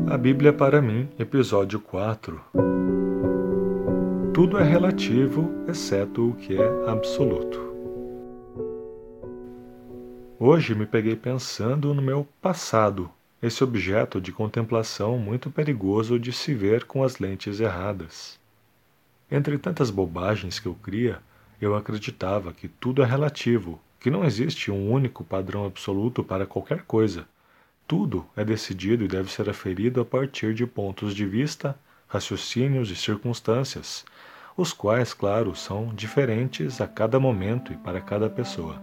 A Bíblia para mim, episódio 4. Tudo é relativo, exceto o que é absoluto. Hoje me peguei pensando no meu passado, esse objeto de contemplação muito perigoso de se ver com as lentes erradas. Entre tantas bobagens que eu cria, eu acreditava que tudo é relativo, que não existe um único padrão absoluto para qualquer coisa. Tudo é decidido e deve ser aferido a partir de pontos de vista, raciocínios e circunstâncias, os quais, claro, são diferentes a cada momento e para cada pessoa.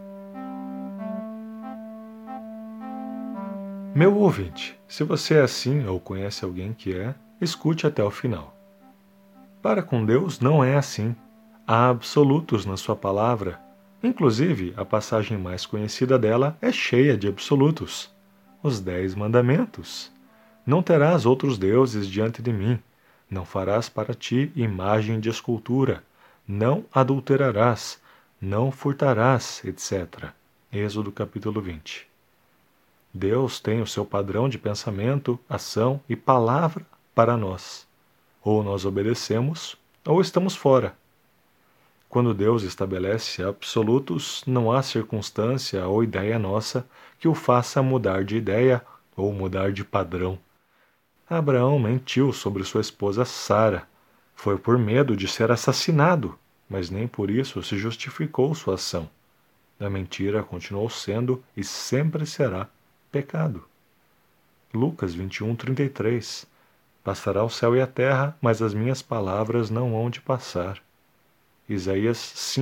Meu ouvinte, se você é assim ou conhece alguém que é, escute até o final. Para com Deus não é assim. Há absolutos na sua palavra. Inclusive, a passagem mais conhecida dela é cheia de absolutos. Os 10 mandamentos. Não terás outros deuses diante de mim. Não farás para ti imagem de escultura. Não adulterarás. Não furtarás, etc. Êxodo capítulo 20. Deus tem o seu padrão de pensamento, ação e palavra para nós. Ou nós obedecemos, ou estamos fora. Quando Deus estabelece absolutos, não há circunstância ou ideia nossa que o faça mudar de ideia ou mudar de padrão. Abraão mentiu sobre sua esposa Sara. Foi por medo de ser assassinado, mas nem por isso se justificou sua ação. A mentira continuou sendo e sempre será pecado. Lucas 21:33. Passará o céu e a terra, mas as minhas palavras não hão de passar. Isaías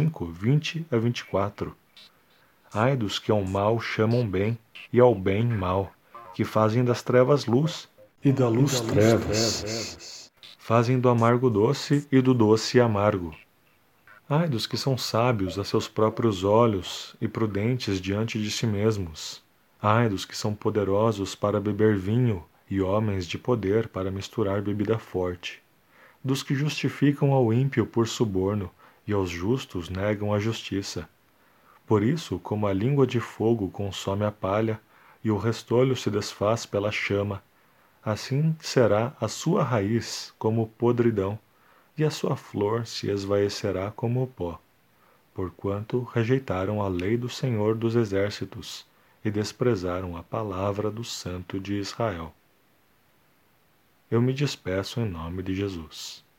5:20-24. Ai dos que ao mal chamam bem, e ao bem mal, que fazem das trevas luz, e da luz trevas. Fazem do amargo doce e do doce amargo. Ai dos que são sábios a seus próprios olhos e prudentes diante de si mesmos. Ai dos que são poderosos para beber vinho e homens de poder para misturar bebida forte. Dos que justificam ao ímpio por suborno e aos justos negam a justiça. Por isso, como a língua de fogo consome a palha e o restolho se desfaz pela chama, assim será a sua raiz como podridão, e a sua flor se esvaecerá como o pó, porquanto rejeitaram a lei do Senhor dos Exércitos e desprezaram a palavra do Santo de Israel. Eu me despeço em nome de Jesus.